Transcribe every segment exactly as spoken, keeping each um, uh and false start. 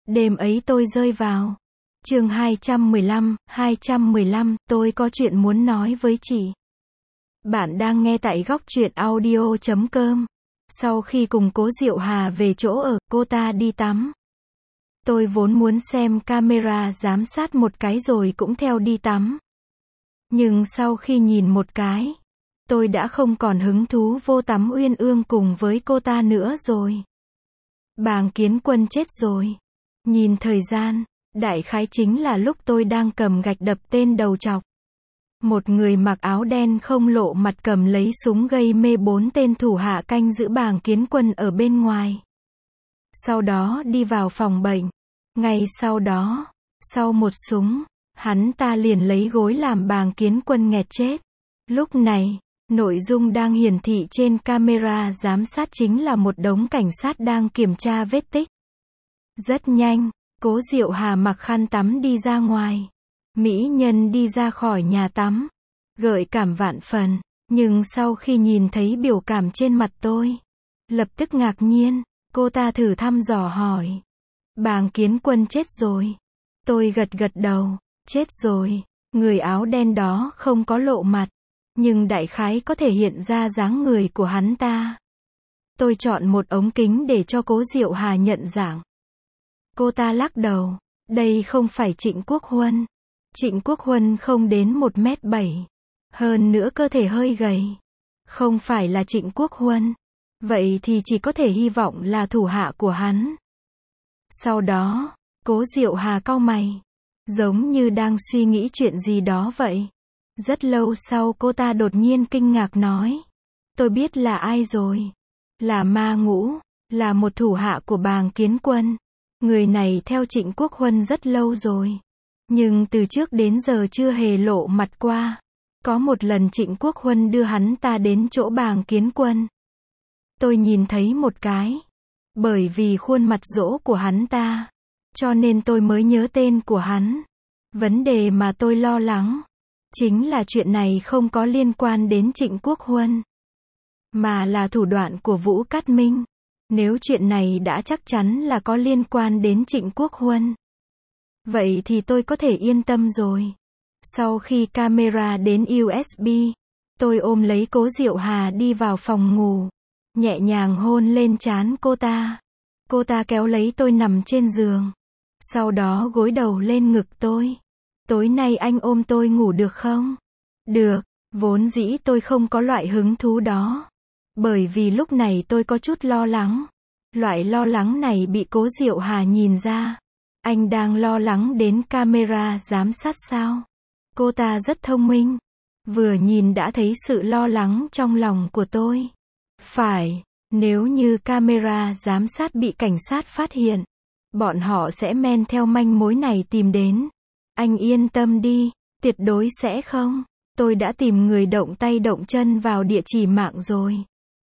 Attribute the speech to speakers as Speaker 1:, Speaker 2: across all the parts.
Speaker 1: Đêm ấy tôi rơi vào. Chương hai trăm mười lăm, hai trăm mười lăm, tôi có chuyện muốn nói với chị. Bạn đang nghe tại góc truyện audio chấm com. Sau khi cùng Cố Diệu Hà về chỗ ở, cô ta đi tắm. Tôi vốn muốn xem camera giám sát một cái rồi cũng theo đi tắm. Nhưng sau khi nhìn một cái, tôi đã không còn hứng thú vô tắm uyên ương cùng với cô ta nữa rồi. Bàng Kiến Quân chết rồi. Nhìn thời gian, đại khái chính là lúc tôi đang cầm gạch đập tên đầu trọc. Một người mặc áo đen không lộ mặt cầm lấy súng gây mê bốn tên thủ hạ canh giữ Bàng Kiến Quân ở bên ngoài. Sau đó đi vào phòng bệnh. Ngay sau đó, sau một súng, hắn ta liền lấy gối làm Bàng Kiến Quân nghẹt chết. Lúc này, nội dung đang hiển thị trên camera giám sát chính là một đống cảnh sát đang kiểm tra vết tích. Rất nhanh, Cố Diệu Hà mặc khăn tắm đi ra ngoài. Mỹ nhân đi ra khỏi nhà tắm, gợi cảm vạn phần, nhưng sau khi nhìn thấy biểu cảm trên mặt tôi, lập tức ngạc nhiên, cô ta thử thăm dò hỏi. Bàng Kiến Quân chết rồi. Tôi gật gật đầu, chết rồi. Người áo đen đó không có lộ mặt, nhưng đại khái có thể hiện ra dáng người của hắn ta. Tôi chọn một ống kính để cho Cố Diệu Hà nhận dạng. Cô ta lắc đầu, đây không phải Trịnh Quốc Huân. Trịnh Quốc Huân không đến một mét bảy. Hơn nữa cơ thể hơi gầy. Không phải là Trịnh Quốc Huân. Vậy thì chỉ có thể hy vọng là thủ hạ của hắn. Sau đó, Cố Diệu Hà cau mày, giống như đang suy nghĩ chuyện gì đó vậy. Rất lâu sau cô ta đột nhiên kinh ngạc nói. Tôi biết là ai rồi. Là Ma Ngũ, là một thủ hạ của Bàng Kiến Quân. Người này theo Trịnh Quốc Huân rất lâu rồi. Nhưng từ trước đến giờ chưa hề lộ mặt qua. Có một lần Trịnh Quốc Huân đưa hắn ta đến chỗ Bàng Kiến Quân. Tôi nhìn thấy một cái. Bởi vì khuôn mặt rỗ của hắn ta, cho nên tôi mới nhớ tên của hắn. Vấn đề mà tôi lo lắng chính là chuyện này không có liên quan đến Trịnh Quốc Huân, mà là thủ đoạn của Vũ Cát Minh. Nếu chuyện này đã chắc chắn là có liên quan đến Trịnh Quốc Huân, vậy thì tôi có thể yên tâm rồi. Sau khi camera đến u ét bê, tôi ôm lấy Cố Diệu Hà đi vào phòng ngủ, nhẹ nhàng hôn lên trán cô ta. Cô ta kéo lấy tôi nằm trên giường, sau đó gối đầu lên ngực tôi. Tối nay anh ôm tôi ngủ được không? Được. Vốn dĩ tôi không có loại hứng thú đó, bởi vì lúc này tôi có chút lo lắng. Loại lo lắng này bị Cố Diệu Hà nhìn ra. Anh đang lo lắng đến camera giám sát sao? Cô ta rất thông minh, vừa nhìn đã thấy sự lo lắng trong lòng của tôi. Phải, nếu như camera giám sát bị cảnh sát phát hiện, bọn họ sẽ men theo manh mối này tìm đến. Anh yên tâm đi, tuyệt đối sẽ không. Tôi đã tìm người động tay động chân vào địa chỉ mạng rồi.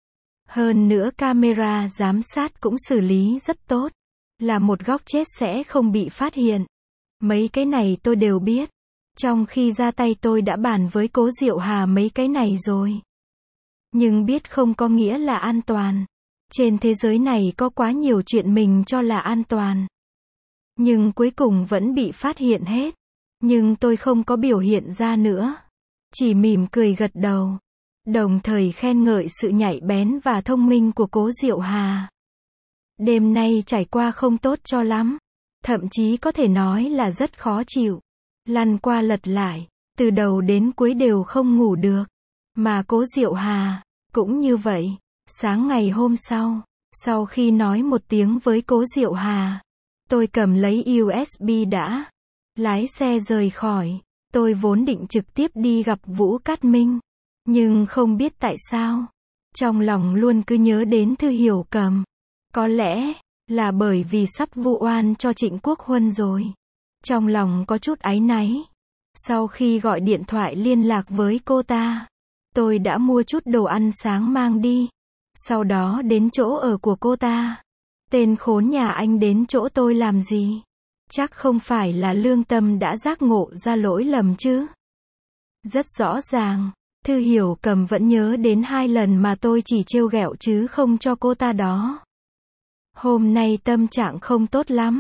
Speaker 1: Hơn nữa camera giám sát cũng xử lý rất tốt. Là một góc chết sẽ không bị phát hiện. Mấy cái này tôi đều biết. Trong khi ra tay tôi đã bàn với Cố Diệu Hà mấy cái này rồi. Nhưng biết không có nghĩa là an toàn. Trên thế giới này có quá nhiều chuyện mình cho là an toàn, nhưng cuối cùng vẫn bị phát hiện hết. Nhưng tôi không có biểu hiện ra nữa. Chỉ mỉm cười gật đầu. Đồng thời khen ngợi sự nhạy bén và thông minh của Cố Diệu Hà. Đêm nay trải qua không tốt cho lắm. Thậm chí có thể nói là rất khó chịu. Lăn qua lật lại, từ đầu đến cuối đều không ngủ được. Mà Cố Diệu Hà cũng như vậy. Sáng ngày hôm sau, sau khi nói một tiếng với Cố Diệu Hà, tôi cầm lấy u ét bê đã, lái xe rời khỏi. Tôi vốn định trực tiếp đi gặp Vũ Cát Minh, nhưng không biết tại sao, trong lòng luôn cứ nhớ đến Thư Hiểu Cầm. Có lẽ là bởi vì sắp vu oan cho Trịnh Quốc Huân rồi. Trong lòng có chút áy náy. Sau khi gọi điện thoại liên lạc với cô ta, tôi đã mua chút đồ ăn sáng mang đi. Sau đó đến chỗ ở của cô ta. Tên khốn nhà anh đến chỗ tôi làm gì? Chắc không phải là lương tâm đã giác ngộ ra lỗi lầm chứ? Rất rõ ràng, Thư Hiểu Cầm vẫn nhớ đến hai lần mà tôi chỉ trêu ghẹo chứ không cho cô ta đó. Hôm nay tâm trạng không tốt lắm.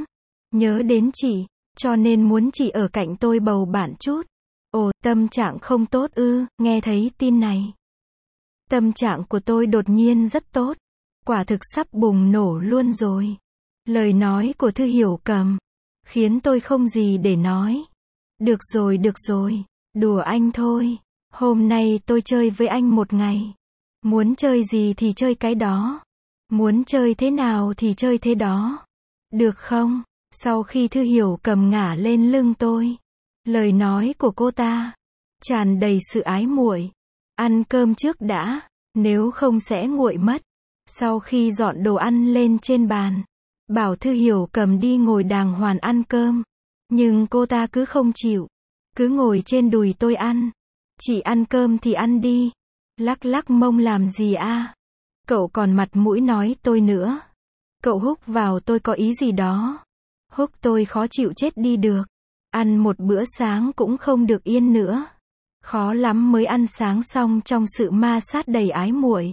Speaker 1: nhớ đến chị, cho nên muốn chị ở cạnh tôi bầu bạn chút. Ồ, tâm trạng không tốt ư, nghe thấy tin này. Tâm trạng của tôi đột nhiên rất tốt. Quả thực sắp bùng nổ luôn rồi. Lời nói của Thư Hiểu Cầm khiến tôi không gì để nói. Được rồi, được rồi, đùa anh thôi. Hôm nay tôi chơi với anh một ngày. Muốn chơi gì thì chơi cái đó. Muốn chơi thế nào thì chơi thế đó. Được không? Sau khi Thư Hiểu Cầm ngả lên lưng tôi, lời nói của cô ta tràn đầy sự ái muội. Ăn cơm trước đã, nếu không sẽ nguội mất. Sau khi dọn đồ ăn lên trên bàn, bảo Thư Hiểu Cầm đi ngồi đàng hoàng ăn cơm. Nhưng cô ta cứ không chịu. Cứ ngồi trên đùi tôi ăn. Chị ăn cơm thì ăn đi. Lắc lắc mông làm gì a? Cậu còn mặt mũi nói tôi nữa. Cậu húc vào tôi có ý gì đó. Húc tôi khó chịu chết đi được. Ăn một bữa sáng cũng không được yên nữa. Khó lắm mới ăn sáng xong trong sự ma sát đầy ái muội.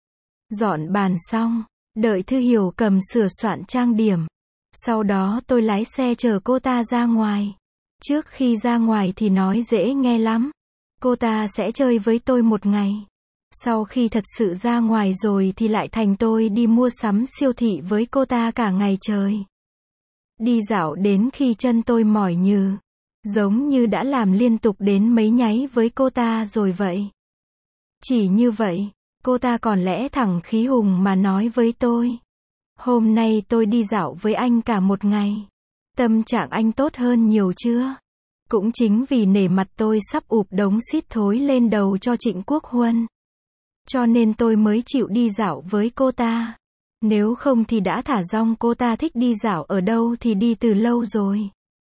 Speaker 1: Dọn bàn xong, đợi Thư Hiểu Cầm sửa soạn trang điểm. Sau đó tôi lái xe chờ cô ta ra ngoài. Trước khi ra ngoài thì nói dễ nghe lắm. Cô ta sẽ chơi với tôi một ngày. Sau khi thật sự ra ngoài rồi thì lại thành tôi đi mua sắm siêu thị với cô ta cả ngày trời. Đi dạo đến khi chân tôi mỏi nhừ. Giống như đã làm liên tục đến mấy nháy với cô ta rồi vậy. Chỉ như vậy, cô ta còn lẽ thẳng khí hùng mà nói với tôi. Hôm nay tôi đi dạo với anh cả một ngày. Tâm trạng anh tốt hơn nhiều chưa? Cũng chính vì nể mặt tôi sắp ụp đống xít thối lên đầu cho Trịnh Quốc Huân. Cho nên tôi mới chịu đi dạo với cô ta. Nếu không thì đã thả rong cô ta thích đi dạo ở đâu thì đi từ lâu rồi.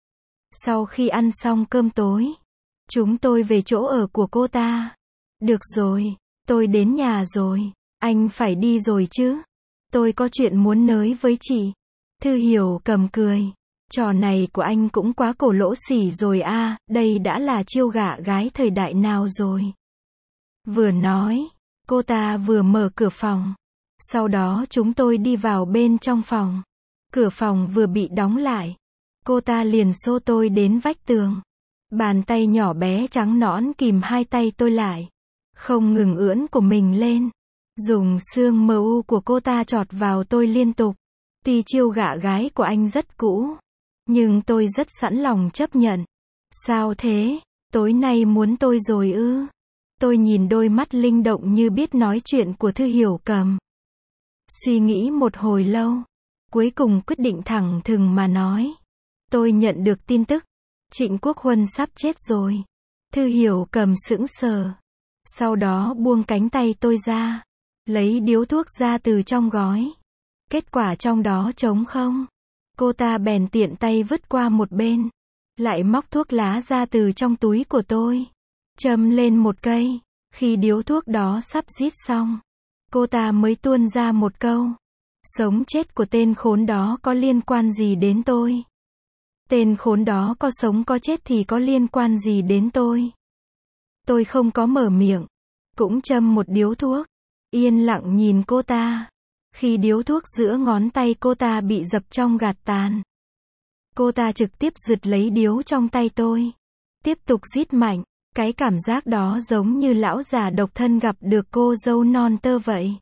Speaker 1: Sau khi ăn xong cơm tối, chúng tôi về chỗ ở của cô ta. Được rồi, tôi đến nhà rồi. Anh phải đi rồi chứ? Tôi có chuyện muốn nói với chị. Thư Hiểu Cầm cười. Trò này của anh cũng quá cổ lỗ xỉ rồi a, đây đã là chiêu gạ gái thời đại nào rồi. Vừa nói, cô ta vừa mở cửa phòng. Sau đó chúng tôi đi vào bên trong phòng. Cửa phòng vừa bị đóng lại. Cô ta liền xô tôi đến vách tường. Bàn tay nhỏ bé trắng nõn kìm hai tay tôi lại. Không ngừng ưỡn của mình lên. Dùng xương mờ u của cô ta chọt vào tôi liên tục. Tuy chiêu gạ gái của anh rất cũ. Nhưng tôi rất sẵn lòng chấp nhận. Sao thế? Tối nay muốn tôi rồi ư? Tôi nhìn đôi mắt linh động như biết nói chuyện của Thư Hiểu Cầm. Suy nghĩ một hồi lâu. Cuối cùng quyết định thẳng thừng mà nói. Tôi nhận được tin tức. Trịnh Quốc Huân sắp chết rồi. Thư Hiểu Cầm sững sờ. Sau đó buông cánh tay tôi ra. Lấy điếu thuốc ra từ trong gói. Kết quả trong đó trống không. Cô ta bèn tiện tay vứt qua một bên. Lại móc thuốc lá ra từ trong túi của tôi. Châm lên một cây. Khi điếu thuốc đó sắp rít xong. Cô ta mới tuôn ra một câu. Sống chết của tên khốn đó có liên quan gì đến tôi? Tên khốn đó có sống có chết thì có liên quan gì đến tôi? Tôi không có mở miệng. Cũng châm một điếu thuốc. Yên lặng nhìn cô ta. Khi điếu thuốc giữa ngón tay cô ta bị dập trong gạt tàn. Cô ta trực tiếp giật lấy điếu trong tay tôi. Tiếp tục rít mạnh. Cái cảm giác đó giống như lão già độc thân gặp được cô dâu non tơ vậy.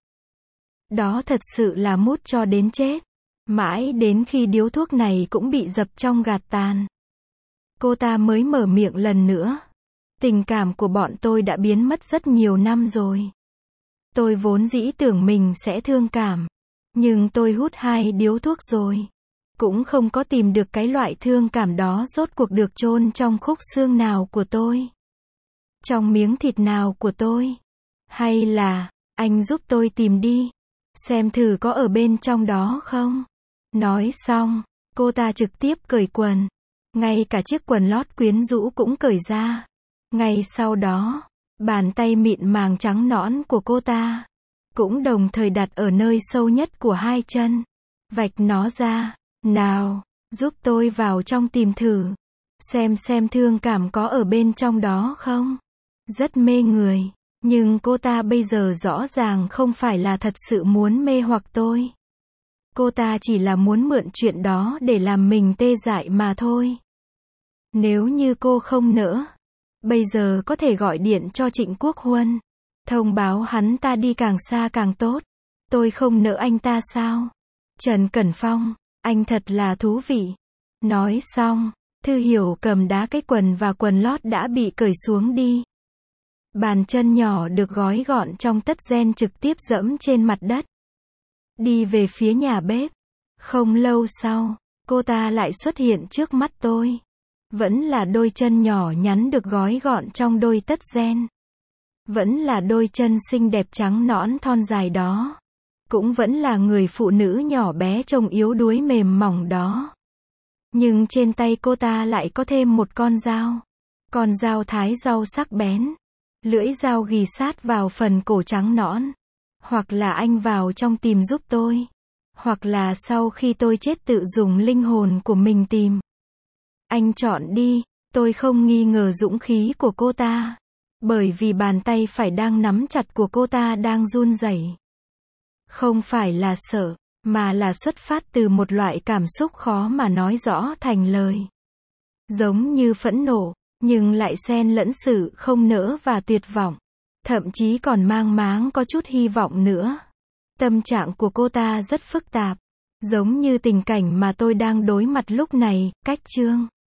Speaker 1: Đó thật sự là mút cho đến chết. Mãi đến khi điếu thuốc này cũng bị dập trong gạt tàn. Cô ta mới mở miệng lần nữa. Tình cảm của bọn tôi đã biến mất rất nhiều năm rồi. Tôi vốn dĩ tưởng mình sẽ thương cảm. Nhưng tôi hút hai điếu thuốc rồi. Cũng không có tìm được cái loại thương cảm đó rốt cuộc được chôn trong khúc xương nào của tôi. Trong miếng thịt nào của tôi. Hay là, anh giúp tôi tìm đi. Xem thử có ở bên trong đó không. Nói xong, cô ta trực tiếp cởi quần. Ngay cả chiếc quần lót quyến rũ cũng cởi ra. Ngay sau đó, bàn tay mịn màng trắng nõn của cô ta cũng đồng thời đặt ở nơi sâu nhất của hai chân. Vạch nó ra. Nào, giúp tôi vào trong tìm thử. Xem xem thương cảm có ở bên trong đó không. Rất mê người. Nhưng cô ta bây giờ rõ ràng không phải là thật sự muốn mê hoặc tôi. Cô ta chỉ là muốn mượn chuyện đó để làm mình tê dại mà thôi. Nếu như cô không nỡ, bây giờ có thể gọi điện cho Trịnh Quốc Huân, thông báo hắn ta đi càng xa càng tốt. Tôi không nỡ anh ta sao? Trần Cẩn Phong, anh thật là thú vị. Nói xong, Thư Hiểu cầm đá cái quần và quần lót đã bị cởi xuống đi. Bàn chân nhỏ được gói gọn trong tất ren trực tiếp dẫm trên mặt đất. Đi về phía nhà bếp. Không lâu sau, cô ta lại xuất hiện trước mắt tôi. Vẫn là đôi chân nhỏ nhắn được gói gọn trong đôi tất ren. Vẫn là đôi chân xinh đẹp trắng nõn thon dài đó. Cũng vẫn là người phụ nữ nhỏ bé trông yếu đuối mềm mỏng đó. Nhưng trên tay cô ta lại có thêm một con dao. Con dao thái rau sắc bén. Lưỡi dao ghì sát vào phần cổ trắng nõn. Hoặc là anh vào trong tìm giúp tôi. Hoặc là sau khi tôi chết tự dùng linh hồn của mình tìm. Anh chọn đi. Tôi không nghi ngờ dũng khí của cô ta. Bởi vì bàn tay phải đang nắm chặt của cô ta đang run rẩy. Không phải là sợ, mà là xuất phát từ một loại cảm xúc khó mà nói rõ thành lời. Giống như phẫn nộ, nhưng lại xen lẫn sự không nỡ và tuyệt vọng. Thậm chí còn mang máng có chút hy vọng nữa. Tâm trạng của cô ta rất phức tạp. Giống như tình cảnh mà tôi đang đối mặt lúc này, cách chương